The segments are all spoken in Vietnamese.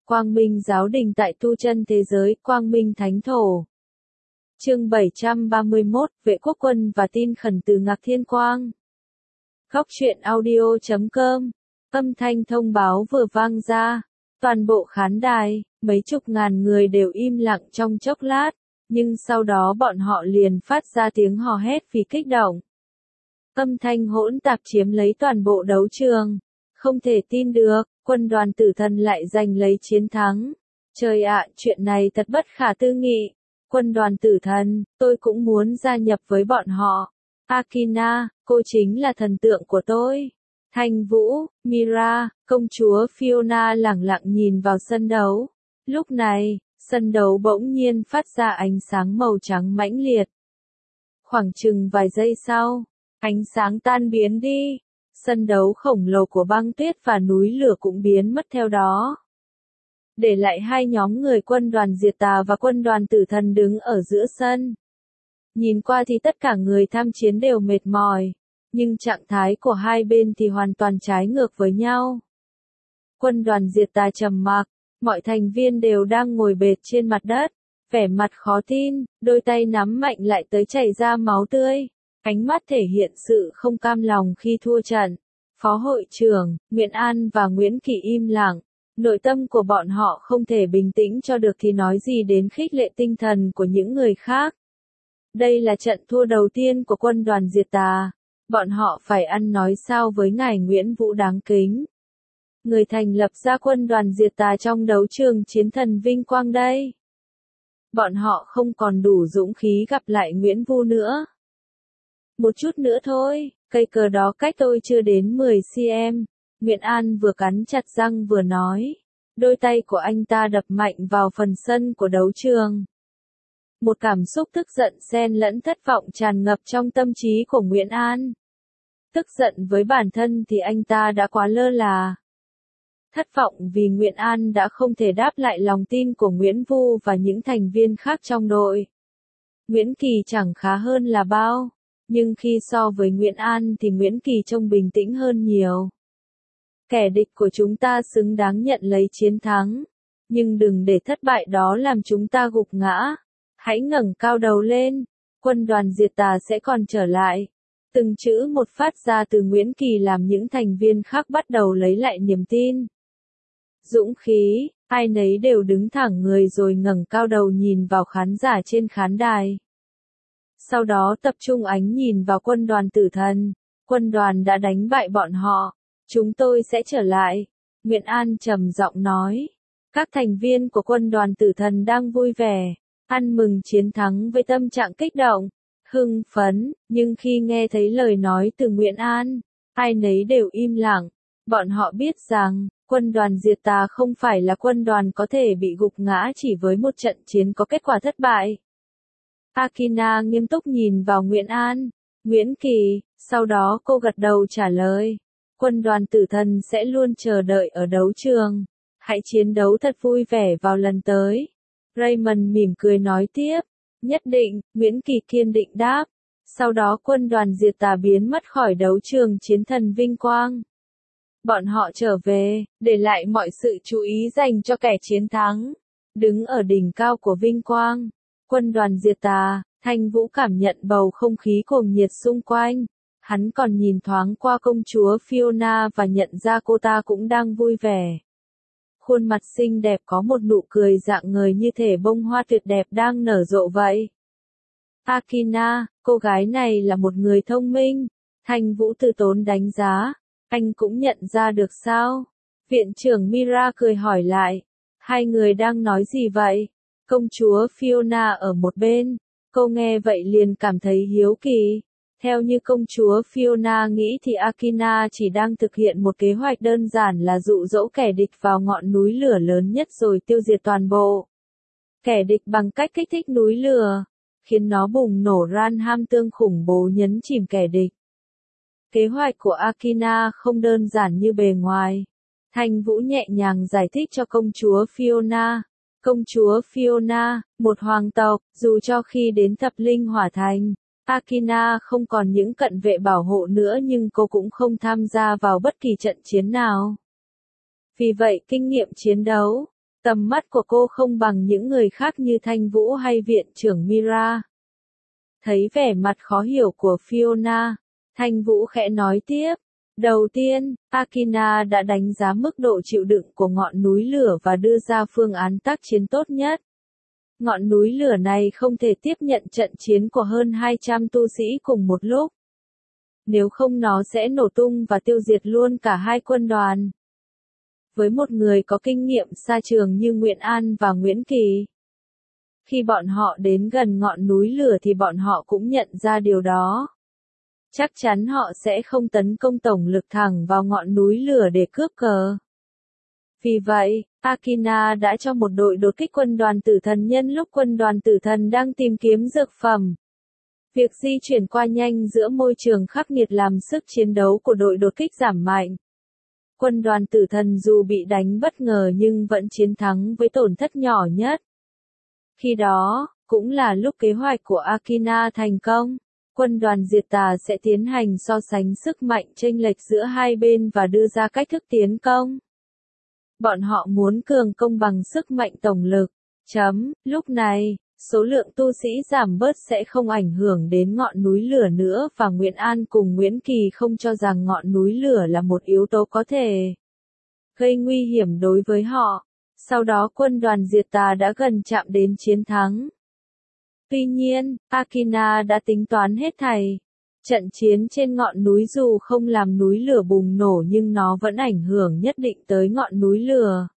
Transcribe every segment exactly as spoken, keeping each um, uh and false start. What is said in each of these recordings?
Quang Minh Giáo Đình tại tu chân thế giới, Quang Minh Thánh Thổ. Chương bảy trăm ba mươi mốt, Vệ Quốc Quân và tin khẩn từ Ngạc Thiên Quang. Góc truyện audio chấm com. Âm thanh thông báo vừa vang ra. Toàn bộ khán đài, mấy chục ngàn người đều im lặng trong chốc lát, nhưng sau đó bọn họ liền phát ra tiếng hò hét vì kích động. Âm thanh hỗn tạp chiếm lấy toàn bộ đấu trường. Không thể tin được, quân đoàn tử thần lại giành lấy chiến thắng. Trời ạ, chuyện này thật bất khả tư nghị. Quân đoàn tử thần, tôi cũng muốn gia nhập với bọn họ. Akina, cô chính là thần tượng của tôi. Thanh Vũ, Mira, công chúa Fiona lẳng lặng nhìn vào sân đấu. Lúc này, sân đấu bỗng nhiên phát ra ánh sáng màu trắng mãnh liệt. Khoảng chừng vài giây sau, ánh sáng tan biến đi. Sân đấu khổng lồ của băng tuyết và núi lửa cũng biến mất theo đó. Để lại hai nhóm người quân đoàn diệt tà và quân đoàn tử thần đứng ở giữa sân. Nhìn qua thì tất cả người tham chiến đều mệt mỏi, nhưng trạng thái của hai bên thì hoàn toàn trái ngược với nhau. Quân đoàn diệt tà trầm mặc, mọi thành viên đều đang ngồi bệt trên mặt đất, vẻ mặt khó tin, đôi tay nắm mạnh lại tới chảy ra máu tươi. Ánh mắt thể hiện sự không cam lòng khi thua trận. Phó hội trưởng, Nguyễn An và Nguyễn Kỳ im lặng. Nội tâm của bọn họ không thể bình tĩnh cho được thì nói gì đến khích lệ tinh thần của những người khác. Đây là trận thua đầu tiên của quân đoàn diệt tà. Bọn họ phải ăn nói sao với ngài Nguyễn Vũ đáng kính. Người thành lập ra quân đoàn diệt tà trong đấu trường chiến thần vinh quang đây. Bọn họ không còn đủ dũng khí gặp lại Nguyễn Vũ nữa. Một chút nữa thôi, cây cờ đó cách tôi chưa đến mười xăng-ti-mét, Nguyễn An vừa cắn chặt răng vừa nói. Đôi tay của anh ta đập mạnh vào phần sân của đấu trường. Một cảm xúc tức giận xen lẫn thất vọng tràn ngập trong tâm trí của Nguyễn An. Tức giận với bản thân thì anh ta đã quá lơ là. Thất vọng vì Nguyễn An đã không thể đáp lại lòng tin của Nguyễn Vũ và những thành viên khác trong đội. Nguyễn Kỳ chẳng khá hơn là bao. Nhưng khi so với Nguyễn An thì Nguyễn Kỳ trông bình tĩnh hơn nhiều. Kẻ địch của chúng ta xứng đáng nhận lấy chiến thắng. Nhưng đừng để thất bại đó làm chúng ta gục ngã. Hãy ngẩng cao đầu lên. Quân đoàn diệt tà sẽ còn trở lại. Từng chữ một phát ra từ Nguyễn Kỳ làm những thành viên khác bắt đầu lấy lại niềm tin. Dũng khí, ai nấy đều đứng thẳng người rồi ngẩng cao đầu nhìn vào khán giả trên khán đài. Sau đó tập trung ánh nhìn vào quân đoàn tử thần. Quân đoàn đã đánh bại bọn họ. Chúng tôi sẽ trở lại. Nguyễn An trầm giọng nói. Các thành viên của quân đoàn tử thần đang vui vẻ, ăn mừng chiến thắng với tâm trạng kích động, hưng phấn, nhưng khi nghe thấy lời nói từ Nguyễn An, ai nấy đều im lặng. Bọn họ biết rằng, quân đoàn diệt tà không phải là quân đoàn có thể bị gục ngã chỉ với một trận chiến có kết quả thất bại. Akina nghiêm túc nhìn vào Nguyễn An, Nguyễn Kỳ, sau đó cô gật đầu trả lời. Quân đoàn tử thần sẽ luôn chờ đợi ở đấu trường. Hãy chiến đấu thật vui vẻ vào lần tới. Raymond mỉm cười nói tiếp. Nhất định, Nguyễn Kỳ kiên định đáp. Sau đó quân đoàn diệt tà biến mất khỏi đấu trường chiến thần vinh quang. Bọn họ trở về, để lại mọi sự chú ý dành cho kẻ chiến thắng. Đứng ở đỉnh cao của vinh quang. Quân đoàn diệt tà, Thanh Vũ cảm nhận bầu không khí cuồng nhiệt xung quanh. Hắn còn nhìn thoáng qua công chúa Fiona và nhận ra cô ta cũng đang vui vẻ. Khuôn mặt xinh đẹp có một nụ cười rạng ngời như thể bông hoa tuyệt đẹp đang nở rộ vậy. Akina, cô gái này là một người thông minh. Thanh Vũ từ tốn đánh giá. Anh cũng nhận ra được sao? Viện trưởng Mira cười hỏi lại. Hai người đang nói gì vậy? Công chúa Fiona ở một bên. Cô nghe vậy liền cảm thấy hiếu kỳ. Theo như công chúa Fiona nghĩ thì Akina chỉ đang thực hiện một kế hoạch đơn giản là dụ dỗ kẻ địch vào ngọn núi lửa lớn nhất rồi tiêu diệt toàn bộ kẻ địch bằng cách kích thích núi lửa, khiến nó bùng nổ ran ham tương khủng bố nhấn chìm kẻ địch. Kế hoạch của Akina không đơn giản như bề ngoài. Thanh Vũ nhẹ nhàng giải thích cho công chúa Fiona. Công chúa Fiona, một hoàng tộc, dù cho khi đến Thập Linh Hỏa Thành, Akina không còn những cận vệ bảo hộ nữa nhưng cô cũng không tham gia vào bất kỳ trận chiến nào. Vì vậy kinh nghiệm chiến đấu, Tầm mắt của cô không bằng những người khác như Thanh Vũ hay viện trưởng Mira. Thấy vẻ mặt khó hiểu của Fiona, Thanh Vũ khẽ nói tiếp. Đầu tiên, Akina đã đánh giá mức độ chịu đựng của ngọn núi lửa và đưa ra phương án tác chiến tốt nhất. Ngọn núi lửa này không thể tiếp nhận trận chiến của hơn hai trăm tu sĩ cùng một lúc. Nếu không nó sẽ nổ tung và tiêu diệt luôn cả hai quân đoàn. Với một người có kinh nghiệm xa trường như Nguyễn An và Nguyễn Kỳ, khi bọn họ đến gần ngọn núi lửa thì bọn họ cũng nhận ra điều đó. Chắc chắn họ sẽ không tấn công tổng lực thẳng vào ngọn núi lửa để cướp cờ. Vì vậy, Akina đã cho một đội đột kích quân đoàn tử thần nhân lúc quân đoàn tử thần đang tìm kiếm dược phẩm. Việc di chuyển qua nhanh giữa môi trường khắc nghiệt làm sức chiến đấu của đội đột kích giảm mạnh. Quân đoàn tử thần dù bị đánh bất ngờ nhưng vẫn chiến thắng với tổn thất nhỏ nhất. Khi đó, cũng là lúc kế hoạch của Akina thành công. Quân đoàn diệt tà sẽ tiến hành so sánh sức mạnh chênh lệch giữa hai bên và đưa ra cách thức tiến công. Bọn họ muốn cường công bằng sức mạnh tổng lực. Chấm, lúc này, số lượng tu sĩ giảm bớt sẽ không ảnh hưởng đến ngọn núi lửa nữa và Nguyễn An cùng Nguyễn Kỳ không cho rằng ngọn núi lửa là một yếu tố có thể gây nguy hiểm đối với họ. Sau đó quân đoàn diệt tà đã gần chạm đến chiến thắng. Tuy nhiên, Akina đã tính toán hết thảy. Trận chiến trên ngọn núi dù không làm núi lửa bùng nổ nhưng nó vẫn ảnh hưởng nhất định tới ngọn núi lửa.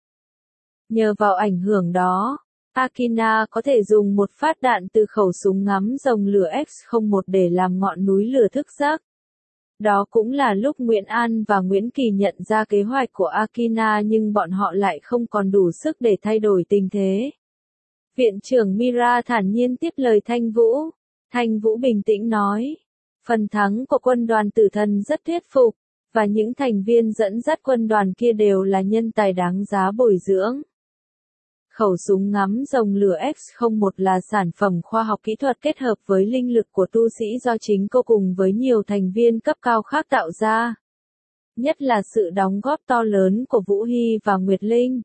Nhờ vào ảnh hưởng đó, Akina có thể dùng một phát đạn từ khẩu súng ngắm rồng lửa X không một để làm ngọn núi lửa thức giấc. Đó cũng là lúc Nguyễn An và Nguyễn Kỳ nhận ra kế hoạch của Akina nhưng bọn họ lại không còn đủ sức để thay đổi tình thế. Viện trưởng Mira thản nhiên tiếp lời Thanh Vũ. Thanh Vũ bình tĩnh nói. Phần thắng của quân đoàn tử thần rất thuyết phục, và những thành viên dẫn dắt quân đoàn kia đều là nhân tài đáng giá bồi dưỡng. Khẩu súng ngắm rồng lửa X không một là sản phẩm khoa học kỹ thuật kết hợp với linh lực của tu sĩ do chính cô cùng với nhiều thành viên cấp cao khác tạo ra. Nhất là sự đóng góp to lớn của Vũ Hy và Nguyệt Linh.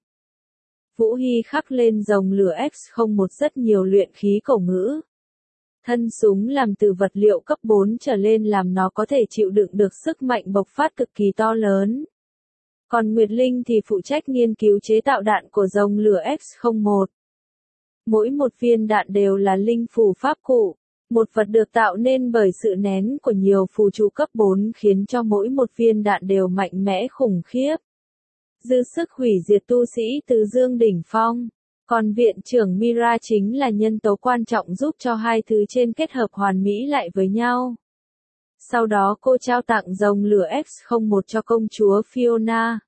Vũ Hy khắc lên rồng lửa X không một rất nhiều luyện khí cổ ngữ. Thân súng làm từ vật liệu cấp bốn trở lên làm nó có thể chịu đựng được sức mạnh bộc phát cực kỳ to lớn. Còn Nguyệt Linh thì phụ trách nghiên cứu chế tạo đạn của rồng lửa X không một. Mỗi một viên đạn đều là linh phù pháp cụ, một vật được tạo nên bởi sự nén của nhiều phù trụ cấp bốn khiến cho mỗi một viên đạn đều mạnh mẽ khủng khiếp. Dư sức hủy diệt tu sĩ từ dương đỉnh phong. Còn viện trưởng Mira chính là nhân tố quan trọng giúp cho hai thứ trên kết hợp hoàn mỹ lại với nhau. Sau đó cô trao tặng rồng lửa X không một cho công chúa Fiona.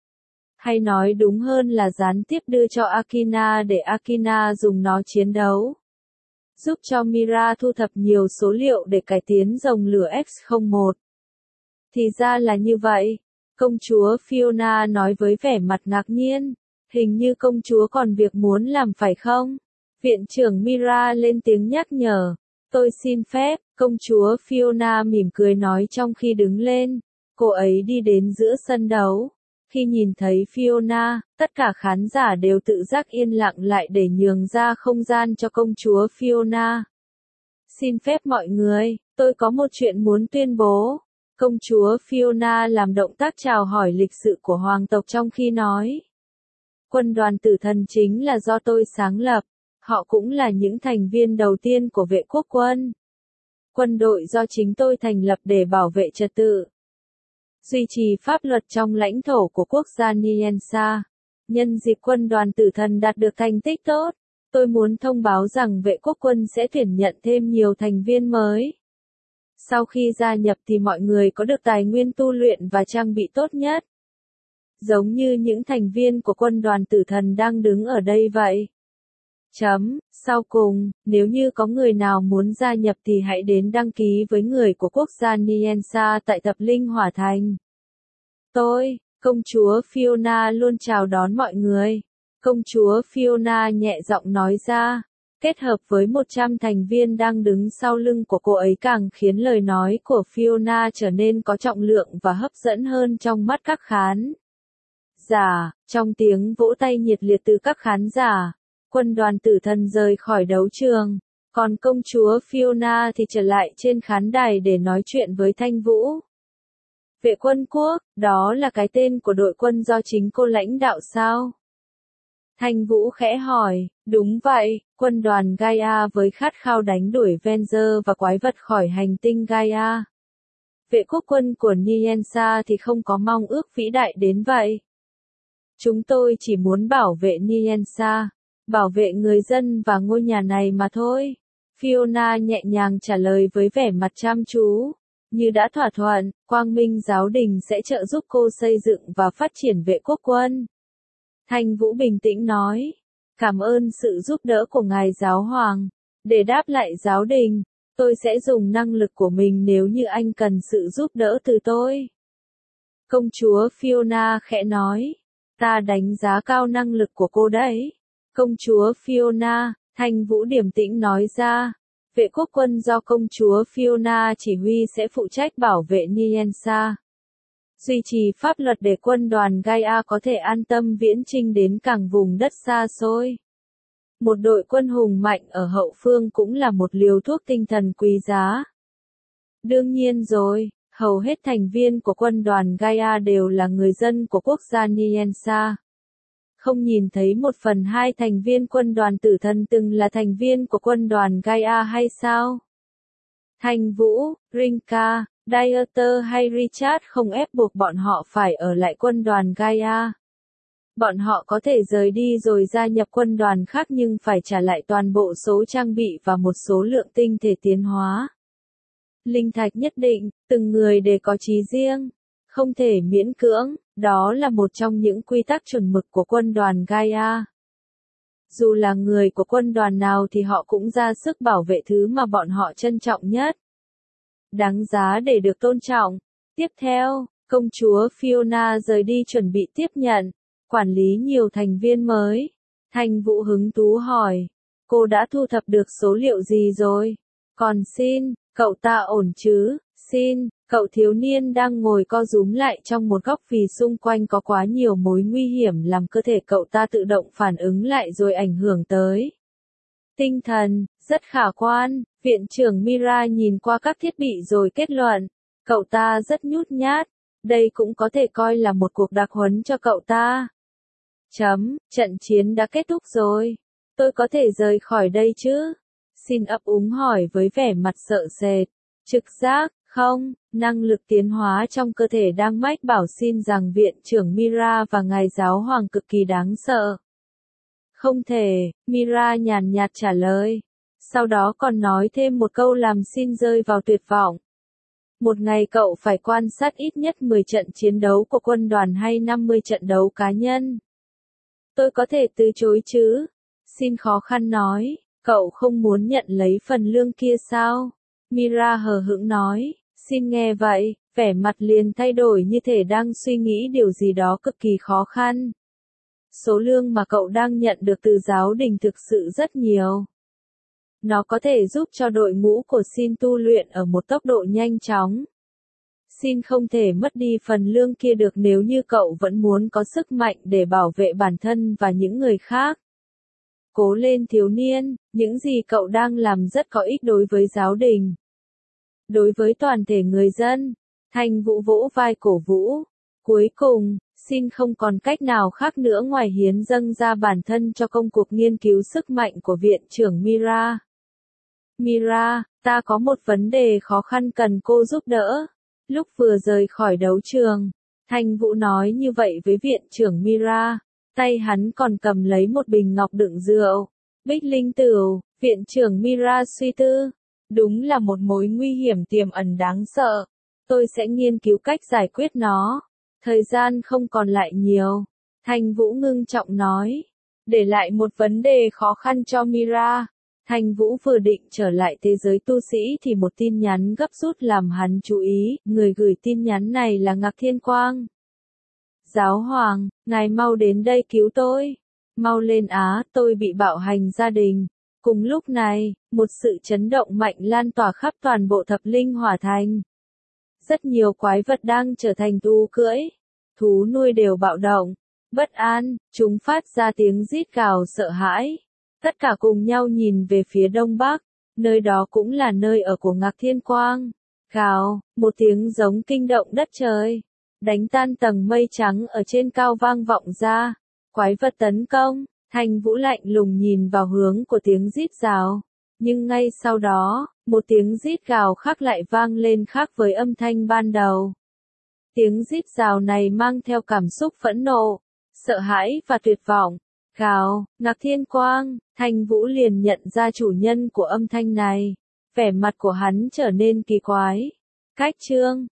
Hay nói đúng hơn là gián tiếp đưa cho Akina để Akina dùng nó chiến đấu. Giúp cho Mira thu thập nhiều số liệu để cải tiến rồng lửa X không một. Thì ra là như vậy. Công chúa Fiona nói với vẻ mặt ngạc nhiên. Hình như công chúa còn việc muốn làm phải không? Viện trưởng Mira lên tiếng nhắc nhở. Tôi xin phép, công chúa Fiona mỉm cười nói trong khi đứng lên. Cô ấy đi đến giữa sân đấu. Khi nhìn thấy Fiona, tất cả khán giả đều tự giác yên lặng lại để nhường ra không gian cho công chúa Fiona. Xin phép mọi người, tôi có một chuyện muốn tuyên bố. Công chúa Fiona làm động tác chào hỏi lịch sự của hoàng tộc trong khi nói. Quân đoàn tử thần chính là do tôi sáng lập. Họ cũng là những thành viên đầu tiên của vệ quốc quân. Quân đội do chính tôi thành lập để bảo vệ trật tự, duy trì pháp luật trong lãnh thổ của quốc gia Niensa. Nhân dịp quân đoàn tử thần đạt được thành tích tốt, tôi muốn thông báo rằng vệ quốc quân sẽ tuyển nhận thêm nhiều thành viên mới. Sau khi gia nhập thì mọi người có được tài nguyên tu luyện và trang bị tốt nhất. Giống như những thành viên của quân đoàn tử thần đang đứng ở đây vậy. Chấm, sau cùng, nếu như có người nào muốn gia nhập thì hãy đến đăng ký với người của quốc gia Niensa tại Tập Linh Hỏa Thành. Tôi, công chúa Fiona luôn chào đón mọi người. Công chúa Fiona nhẹ giọng nói ra, kết hợp với một trăm thành viên đang đứng sau lưng của cô ấy càng khiến lời nói của Fiona trở nên có trọng lượng và hấp dẫn hơn trong mắt các khán Giả, trong tiếng vỗ tay nhiệt liệt từ các khán giả, quân đoàn tử thần rời khỏi đấu trường, còn công chúa Fiona thì trở lại trên khán đài để nói chuyện với Thanh Vũ. Vệ quân quốc, đó là cái tên của đội quân do chính cô lãnh đạo sao? Thanh Vũ khẽ hỏi, đúng vậy, quân đoàn Gaia với khát khao đánh đuổi Venger và quái vật khỏi hành tinh Gaia. Vệ quốc quân của Niensa thì không có mong ước vĩ đại đến vậy. Chúng tôi chỉ muốn bảo vệ Niensa, bảo vệ người dân và ngôi nhà này mà thôi. Fiona nhẹ nhàng trả lời với vẻ mặt chăm chú. Như đã thỏa thuận, Quang Minh Giáo đình sẽ trợ giúp cô xây dựng và phát triển vệ quốc quân. Thanh Vũ bình tĩnh nói, cảm ơn sự giúp đỡ của ngài giáo hoàng. Để đáp lại giáo đình, tôi sẽ dùng năng lực của mình nếu như anh cần sự giúp đỡ từ tôi. Công chúa Fiona khẽ nói, ta đánh giá cao năng lực của cô đấy. Công chúa Fiona, Thanh Vũ điềm tĩnh nói ra, vệ quốc quân do công chúa Fiona chỉ huy sẽ phụ trách bảo vệ Niensa. Duy trì pháp luật để quân đoàn Gaia có thể an tâm viễn chinh đến cảng vùng đất xa xôi. Một đội quân hùng mạnh ở hậu phương cũng là một liều thuốc tinh thần quý giá. Đương nhiên rồi, hầu hết thành viên của quân đoàn Gaia đều là người dân của quốc gia Niensa. Không nhìn thấy một phần hai thành viên quân đoàn tử thần từng là thành viên của quân đoàn Gaia hay sao? Thanh Vũ, Rinka, Dieter hay Richard không ép buộc bọn họ phải ở lại quân đoàn Gaia. Bọn họ có thể rời đi rồi gia nhập quân đoàn khác nhưng phải trả lại toàn bộ số trang bị và một số lượng tinh thể tiến hóa. Linh thạch nhất định, từng người đều có chí riêng. Không thể miễn cưỡng, đó là một trong những quy tắc chuẩn mực của quân đoàn Gaia. Dù là người của quân đoàn nào thì họ cũng ra sức bảo vệ thứ mà bọn họ trân trọng nhất. Đáng giá để được tôn trọng. Tiếp theo, công chúa Fiona rời đi chuẩn bị tiếp nhận, quản lý nhiều thành viên mới. Thanh Vũ hứng thú hỏi, cô đã thu thập được số liệu gì rồi? Còn Xin, cậu ta ổn chứ? Xin, cậu thiếu niên đang ngồi co rúm lại trong một góc vì xung quanh có quá nhiều mối nguy hiểm làm cơ thể cậu ta tự động phản ứng lại rồi ảnh hưởng tới tinh thần. Rất khả quan, viện trưởng Mira nhìn qua các thiết bị rồi kết luận, cậu ta rất nhút nhát, đây cũng có thể coi là một cuộc đặc huấn cho cậu ta. Chấm, trận chiến đã kết thúc rồi, tôi có thể rời khỏi đây chứ? Xin ấp úng hỏi với vẻ mặt sợ sệt. Trực giác, không, năng lực tiến hóa trong cơ thể đang mách bảo Xin rằng viện trưởng Mira và ngài giáo hoàng cực kỳ đáng sợ. Không thể, Mira nhàn nhạt trả lời. Sau đó còn nói thêm một câu làm Xin rơi vào tuyệt vọng. Một ngày cậu phải quan sát ít nhất mười trận chiến đấu của quân đoàn hay năm mươi trận đấu cá nhân. Tôi có thể từ chối chứ? Xin khó khăn nói, cậu không muốn nhận lấy phần lương kia sao? Mira hờ hững nói, Xin nghe vậy, vẻ mặt liền thay đổi như thể đang suy nghĩ điều gì đó cực kỳ khó khăn. Số lương mà cậu đang nhận được từ giáo đình thực sự rất nhiều. Nó có thể giúp cho đội ngũ của Xin tu luyện ở một tốc độ nhanh chóng. Xin không thể mất đi phần lương kia được nếu như cậu vẫn muốn có sức mạnh để bảo vệ bản thân và những người khác. Cố lên thiếu niên, những gì cậu đang làm rất có ích đối với giáo đình. Đối với toàn thể người dân, Thanh Vũ vỗ vai cổ vũ. Cuối cùng, Xin không còn cách nào khác nữa ngoài hiến dâng ra bản thân cho công cuộc nghiên cứu sức mạnh của viện trưởng Mira. Mira, ta có một vấn đề khó khăn cần cô giúp đỡ. Lúc vừa rời khỏi đấu trường, Thanh Vũ nói như vậy với viện trưởng Mira. Tay hắn còn cầm lấy một bình ngọc đựng rượu. Bích linh tửu, viện trưởng Mira suy tư. Đúng là một mối nguy hiểm tiềm ẩn đáng sợ. Tôi sẽ nghiên cứu cách giải quyết nó. Thời gian không còn lại nhiều. Thanh Vũ ngưng trọng nói. Để lại một vấn đề khó khăn cho Mira. Thanh Vũ vừa định trở lại thế giới tu sĩ thì một tin nhắn gấp rút làm hắn chú ý. Người gửi tin nhắn này là Ngạc Thiên Quang. Giáo hoàng, ngài mau đến đây cứu tôi. Mau lên Á, tôi bị bạo hành gia đình. Cùng lúc này, một sự chấn động mạnh lan tỏa khắp toàn bộ thập linh hỏa thành. Rất nhiều quái vật đang trở thành thú cưỡi. Thú nuôi đều bạo động. bất an, chúng phát ra tiếng rít gào sợ hãi. Tất cả cùng nhau nhìn về phía đông bắc, nơi đó cũng là nơi ở của Ngạc Thiên Quang. Gào, một tiếng giống kinh động đất trời, đánh tan tầng mây trắng ở trên cao vang vọng ra. Quái vật tấn công, Thanh Vũ lạnh lùng nhìn vào hướng của tiếng rít gào. Nhưng ngay sau đó, một tiếng rít gào khác lại vang lên khác với âm thanh ban đầu. Tiếng rít gào này mang theo cảm xúc phẫn nộ, sợ hãi và tuyệt vọng. Gào, Ngạc Thiên Quang, Thanh Vũ liền nhận ra chủ nhân của âm thanh này. Vẻ mặt của hắn trở nên kỳ quái. Cách chương